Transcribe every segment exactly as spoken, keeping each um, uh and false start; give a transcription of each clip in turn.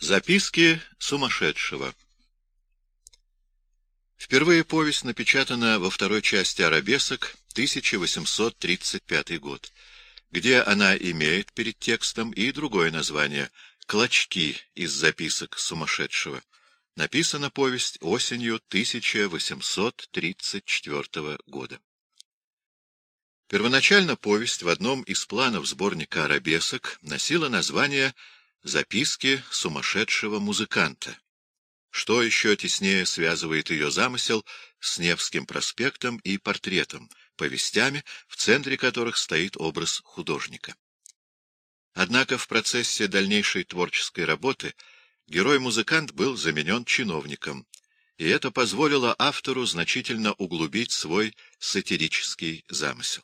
Записки сумасшедшего. Впервые повесть напечатана во второй части «Арабесок», тысяча восемьсот тридцать пятый год, где она имеет перед текстом и другое название «Клочки из записок сумасшедшего». Написана повесть осенью тысяча восемьсот тридцать четвёртого года. Первоначально повесть в одном из планов сборника «Арабесок» носила название «Записки сумасшедшего музыканта», что еще теснее связывает ее замысел с Невским проспектом и портретом, повестями, в центре которых стоит образ художника. Однако в процессе дальнейшей творческой работы герой-музыкант был заменен чиновником, и это позволило автору значительно углубить свой сатирический замысел.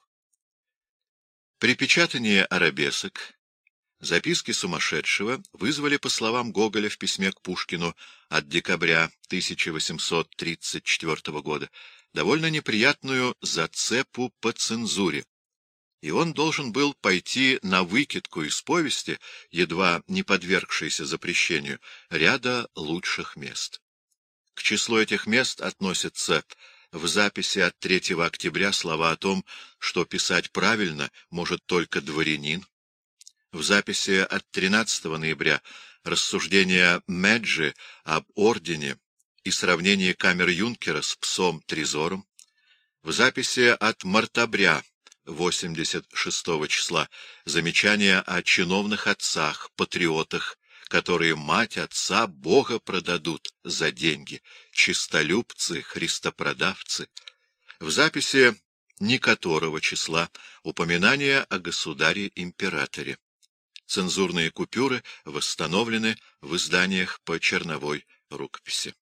При печатании «Арабесок» записки сумасшедшего вызвали, по словам Гоголя в письме к Пушкину от декабря тысяча восемьсот тридцать четвёртого года, довольно неприятную зацепу по цензуре, и он должен был пойти на выкидку из повести, едва не подвергшейся запрещению, ряда лучших мест. К числу этих мест относятся в записи от третьего октября слова о том, что писать правильно может только дворянин, в записи от тринадцатого ноября рассуждения Меджи об ордене и сравнение камер-юнкера с псом-трезором, в записи от мартабря восемьдесят шестого числа замечания о чиновных отцах, патриотах, которые мать отца Бога продадут за деньги, чистолюбцы, христопродавцы, в записи не которого числа упоминание о государе-императоре. Цензурные купюры восстановлены в изданиях по черновой рукописи.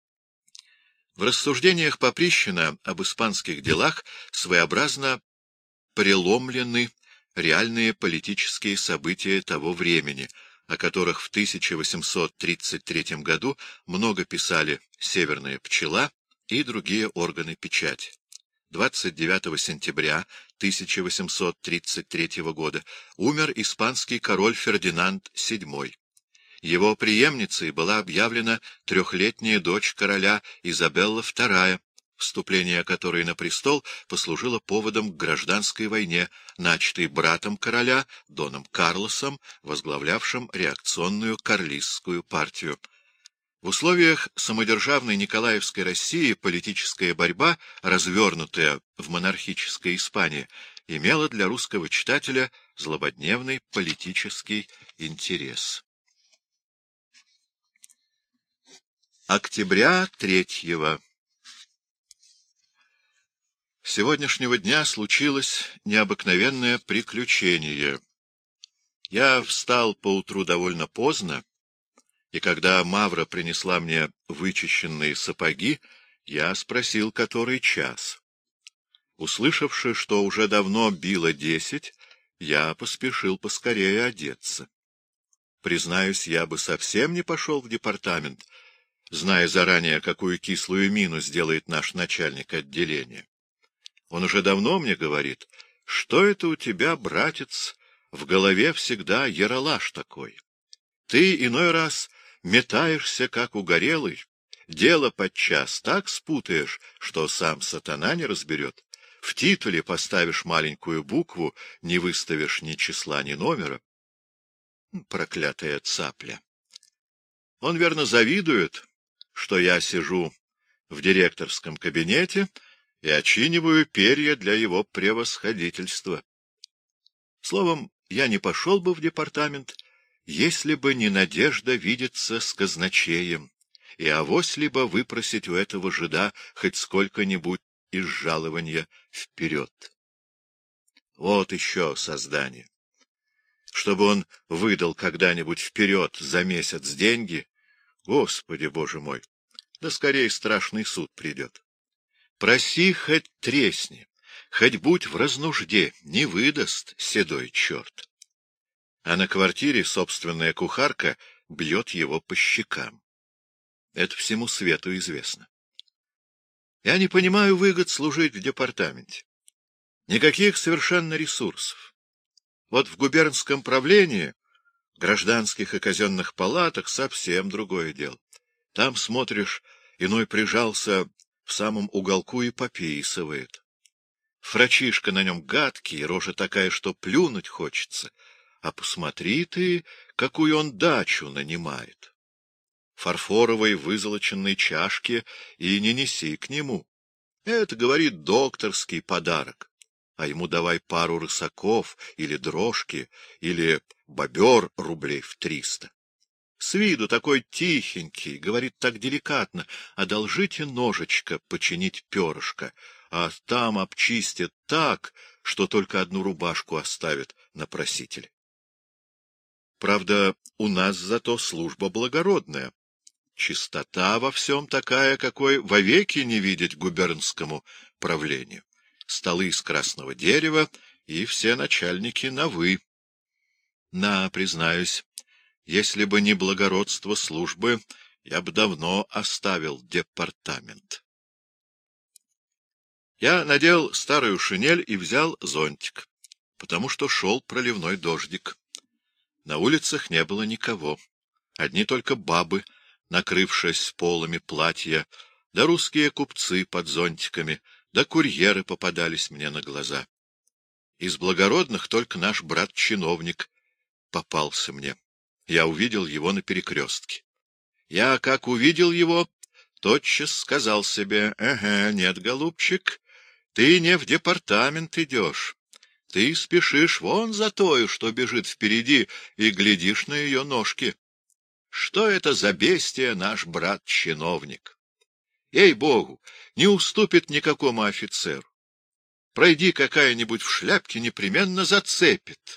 В рассуждениях Поприщина об испанских делах своеобразно преломлены реальные политические события того времени, о которых в тысяча восемьсот тридцать третьем году много писали «Северная пчела» и другие органы печати. двадцать девятого сентября тысяча восемьсот тридцать третьего года умер испанский король Фердинанд седьмой. Его преемницей была объявлена трехлетняя дочь короля Изабелла вторая, вступление которой на престол послужило поводом к гражданской войне, начатой братом короля, Доном Карлосом, возглавлявшим реакционную карлистскую партию. В условиях самодержавной Николаевской России политическая борьба, развернутая в монархической Испании, имела для русского читателя злободневный политический интерес. Октября третьего. С сегодняшнего дня случилось необыкновенное приключение. Я встал поутру довольно поздно, и когда Мавра принесла мне вычищенные сапоги, я спросил, который час. Услышавши, что уже давно било десять, я поспешил поскорее одеться. Признаюсь, я бы совсем не пошел в департамент, зная заранее, какую кислую мину сделает наш начальник отделения. Он уже давно мне говорит, что это у тебя, братец, в голове всегда яролаж такой. Ты иной раз метаешься, как угорелый, дело подчас так спутаешь, что сам сатана не разберет. В титуле поставишь маленькую букву, не выставишь ни числа, ни номера. Проклятая цапля! Он, верно, завидует, что я сижу в директорском кабинете и очиниваю перья для его превосходительства. Словом, я не пошел бы в департамент, если бы не надежда видеться с казначеем, и авось либо выпросить у этого жида хоть сколько-нибудь из жалования вперед. Вот еще создание. Чтобы он выдал когда-нибудь вперед за месяц деньги, Господи, Боже мой, да скорее страшный суд придет. Проси, хоть тресни, хоть будь в разнужде, не выдаст седой черт. А на квартире собственная кухарка бьет его по щекам. Это всему свету известно. Я не понимаю выгод служить в департаменте. Никаких совершенно ресурсов. Вот в губернском правлении гражданских и казенных палатах совсем другое дело. Там, смотришь, иной прижался в самом уголку и пописывает. Фрачишка на нем гадкий, рожа такая, что плюнуть хочется. А посмотри ты, какую он дачу нанимает. Фарфоровой вызолоченной чашки и не неси к нему. Это, говорит, докторский подарок. А ему давай пару рысаков или дрожки, или бобер рублей в триста. С виду такой тихенький, говорит так деликатно: одолжите ножичка починить перышко, а там обчистит так, что только одну рубашку оставит на просителе. Правда, у нас зато служба благородная. Чистота во всем такая, какой вовеки не видеть губернскому правлению. Столы из красного дерева, и все начальники на «вы». На, признаюсь, если бы не благородство службы, я бы давно оставил департамент. Я надел старую шинель и взял зонтик, потому что шел проливной дождик. На улицах не было никого, одни только бабы, накрывшись полами платья, да русские купцы под зонтиками, да курьеры попадались мне на глаза. Из благородных только наш брат-чиновник попался мне. Я увидел его на перекрестке. Я, как увидел его, тотчас сказал себе: «Ага, нет, голубчик, ты не в департамент идешь. Ты спешишь вон за тою, что бежит впереди, и глядишь на ее ножки. Что это за бестия наш брат-чиновник? Ей-богу, не уступит никакому офицеру. Пройди какая-нибудь в шляпке, непременно зацепит».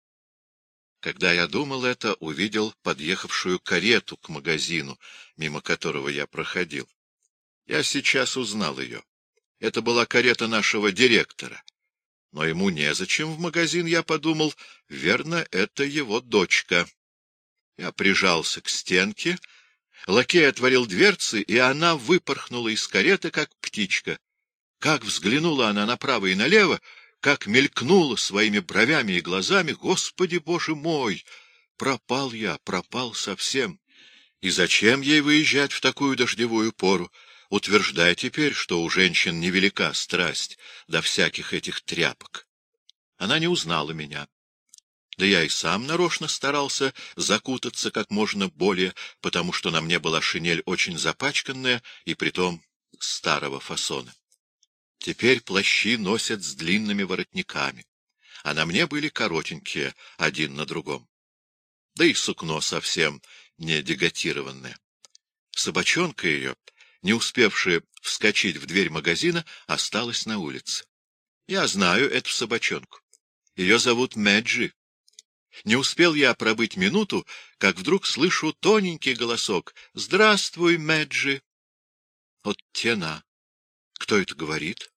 Когда я думал это, увидел подъехавшую карету к магазину, мимо которого я проходил. Я сейчас узнал ее. Это была карета нашего директора. Но ему незачем в магазин, я подумал, верно, это его дочка. Я прижался к стенке, лакей отворил дверцы, и она выпорхнула из кареты, как птичка. Как взглянула она направо и налево, как мелькнула своими бровями и глазами, Господи Боже мой! Пропал я, пропал совсем. И зачем ей выезжать в такую дождевую пору? Утверждай теперь, что у женщин невелика страсть до всяких этих тряпок. Она не узнала меня. Да я и сам нарочно старался закутаться как можно более, потому что на мне была шинель очень запачканная и притом старого фасона. Теперь плащи носят с длинными воротниками, а на мне были коротенькие, один на другом. Да и сукно совсем не деготированное. Собачонка ее, не успевшая вскочить в дверь магазина, осталась на улице. Я знаю эту собачонку. Ее зовут Мэджи. Не успел я пробыть минуту, как вдруг слышу тоненький голосок: «Здравствуй, Мэджи!» Вот тена. Кто это говорит?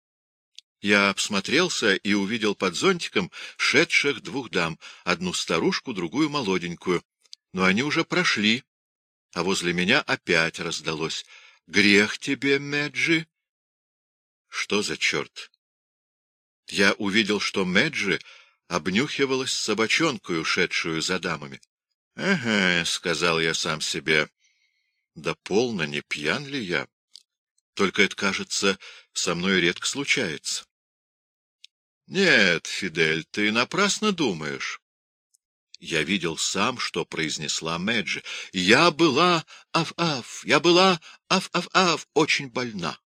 Я обсмотрелся и увидел под зонтиком шедших двух дам, одну старушку, другую молоденькую. Но они уже прошли, а возле меня опять раздалось: «Грех тебе, Мэджи!» Что за черт? Я увидел, что Мэджи обнюхивалась собачонкой, ушедшую за дамами. — Ага, — сказал я сам себе, — да полно, не пьян ли я? Только это, кажется, со мной редко случается. — Нет, Фидель, ты напрасно думаешь. Я видел сам, что произнесла Мэджи. Я была, аф-аф, я была, аф-аф-аф, очень больна.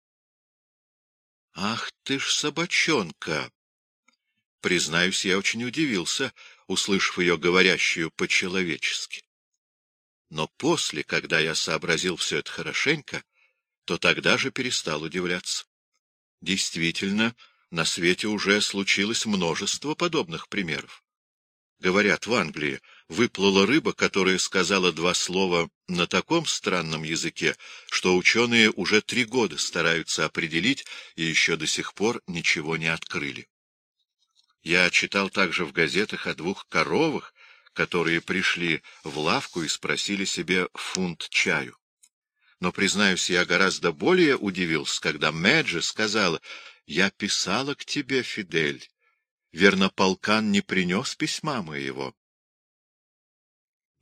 — Ах ты ж собачонка! Признаюсь, я очень удивился, услышав ее говорящую по-человечески. Но после, когда я сообразил все это хорошенько, то тогда же перестал удивляться. Действительно, на свете уже случилось множество подобных примеров. Говорят, в Англии выплыла рыба, которая сказала два слова на таком странном языке, что ученые уже три года стараются определить и еще до сих пор ничего не открыли. Я читал также в газетах о двух коровах, которые пришли в лавку и спросили себе фунт чаю. Но, признаюсь, я гораздо более удивился, когда Мэджи сказала: «Я писала к тебе, Фидель. Верно, полкан не принес письма моего».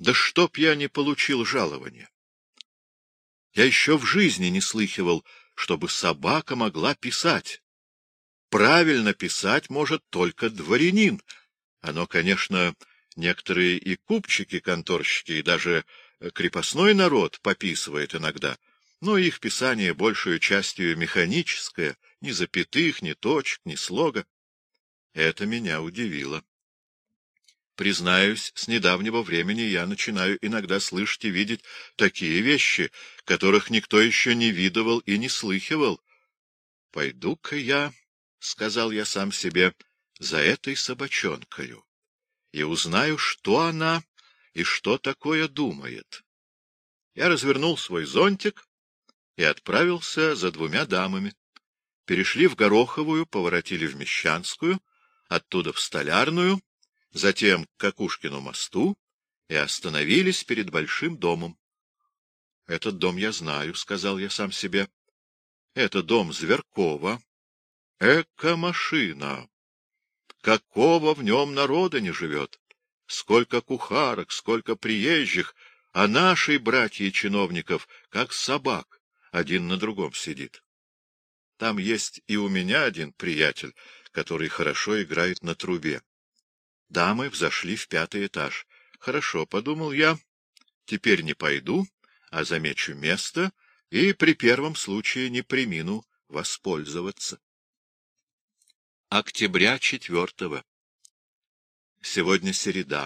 Да чтоб я не получил жалования! Я еще в жизни не слыхивал, чтобы собака могла писать. Правильно писать может только дворянин. Оно, конечно, некоторые и купчики-конторщики, и даже крепостной народ пописывает иногда, но их писание большую частью механическое, ни запятых, ни точек, ни слога. Это меня удивило. Признаюсь, с недавнего времени я начинаю иногда слышать и видеть такие вещи, которых никто еще не видывал и не слыхивал. «Пойду-ка я, — сказал я сам себе, — за этой собачонкою, и узнаю, что она и что такое думает». Я развернул свой зонтик и отправился за двумя дамами. Перешли в Гороховую, поворотили в Мещанскую, оттуда в Столярную, затем к Кокушкину мосту и остановились перед большим домом. — Этот дом я знаю, — сказал я сам себе. — Это дом Зверкова. Эко-машина! Какого в нем народа не живет! Сколько кухарок, сколько приезжих, а нашей братья чиновников, как собак, один на другом сидит. Там есть и у меня один приятель, который хорошо играет на трубе. Дамы взошли в пятый этаж. Хорошо, — подумал я, — теперь не пойду, а замечу место и при первом случае не премину воспользоваться. Октября четвертого. Сегодня середа,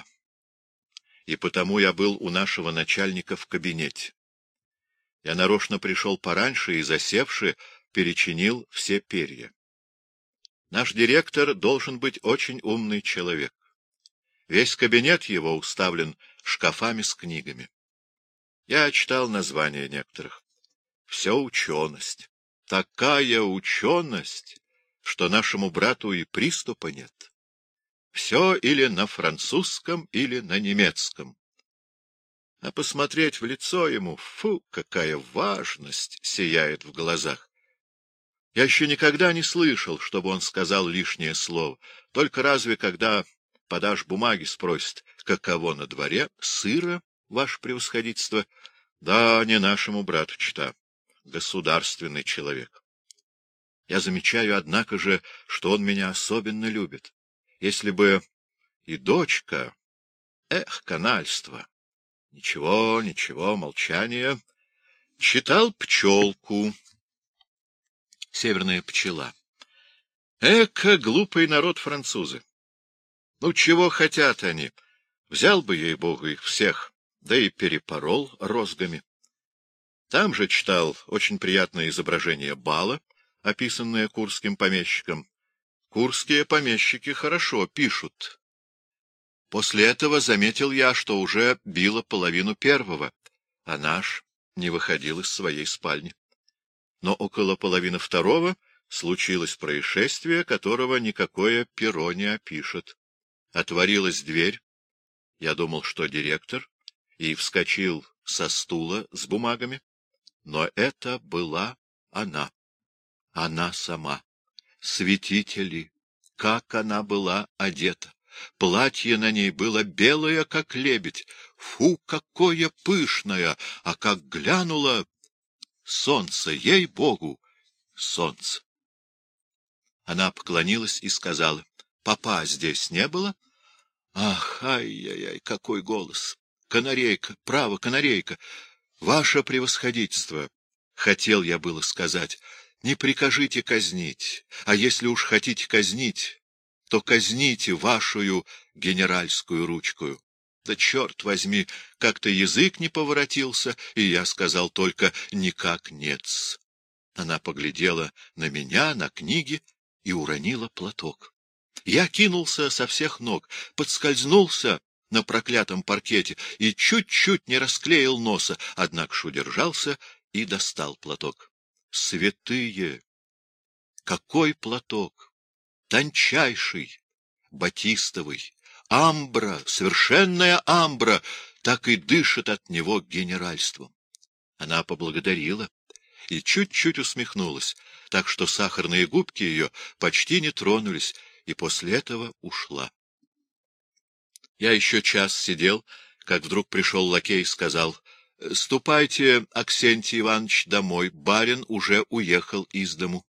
и потому я был у нашего начальника в кабинете. Я нарочно пришел пораньше и, засевши, перечинил все перья. Наш директор должен быть очень умный человек. Весь кабинет его уставлен шкафами с книгами. Я читал названия некоторых. Все ученость. Такая ученость, что нашему брату и приступа нет. Все или на французском, или на немецком. А посмотреть в лицо ему, фу, какая важность сияет в глазах. Я еще никогда не слышал, чтобы он сказал лишнее слово, только разве когда подашь бумаги, спросит, каково на дворе, сыро, ваше превосходительство? Да, не нашему брату чита, государственный человек. Я замечаю, однако же, что он меня особенно любит. Если бы и дочка... Эх, канальство! Ничего, ничего, молчание. Читал «Пчелку». Северная пчела. Эка, глупый народ французы! Ну, чего хотят они? Взял бы, ей-богу, их всех, да и перепорол розгами. Там же читал очень приятное изображение бала, описанное курским помещиком. Курские помещики хорошо пишут. После этого заметил я, что уже било половину первого, а наш не выходил из своей спальни. Но около половины второго случилось происшествие, которого никакое перо не опишет. Отворилась дверь, я думал, что директор, и вскочил со стула с бумагами, но это была она, она сама. Святители, как она была одета! Платье на ней было белое, как лебедь. Фу, какое пышное! А как глянула! Солнце, ей-богу, солнце! Она поклонилась и сказала: — Папа здесь не было? Ах, ай-яй-яй, какой голос! Канарейка, право, канарейка! Ваше превосходительство! Хотел я было сказать: не прикажите казнить, а если уж хотите казнить, то казните вашую генеральскую ручкою. Да черт возьми, как-то язык не поворотился, и я сказал только «никак нет». Она поглядела на меня, на книги и уронила платок. Я кинулся со всех ног, подскользнулся на проклятом паркете и чуть-чуть не расклеил носа, однако ж удержался и достал платок. Святые! Какой платок! Тончайший, батистовый, амбра, совершенная амбра, так и дышит от него генеральством. Она поблагодарила и чуть-чуть усмехнулась, так что сахарные губки ее почти не тронулись, и после этого ушла. Я еще час сидел, как вдруг пришел лакей и сказал: «Ступайте, Аксентий Иванович, домой, барин уже уехал из дому».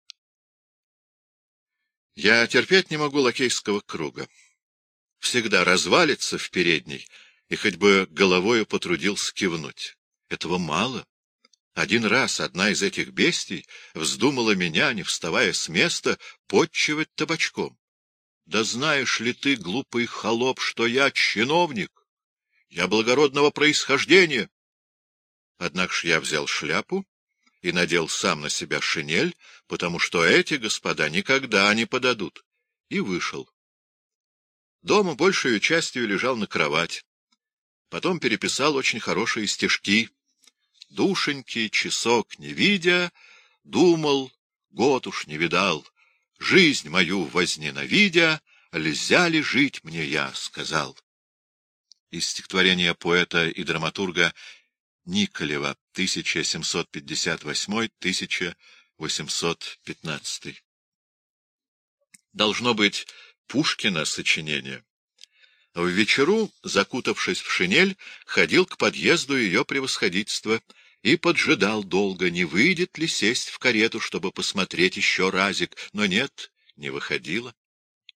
Я терпеть не могу лакейского круга. Всегда развалится в передней, и хоть бы головою потрудился кивнуть. Этого мало. Один раз одна из этих бестий вздумала меня, не вставая с места, потчевать табачком. Да знаешь ли ты, глупый холоп, что я чиновник? Я благородного происхождения. Однако ж я взял шляпу и надел сам на себя шинель, потому что эти господа никогда не подадут, и вышел. Дома большей частью лежал на кровать. Потом переписал очень хорошие стишки. Душеньки, часок не видя, думал, год уж не видал, жизнь мою возненавидя, льзя ли жить мне я, сказал. Из стихотворения поэта и драматурга Николева, тысяча семьсот пятьдесят восьмой — тысяча восемьсот пятнадцатый. Должно быть Пушкина сочинение. В вечеру, закутавшись в шинель, ходил к подъезду ее превосходительства и поджидал долго, не выйдет ли сесть в карету, чтобы посмотреть еще разик, но нет, не выходила.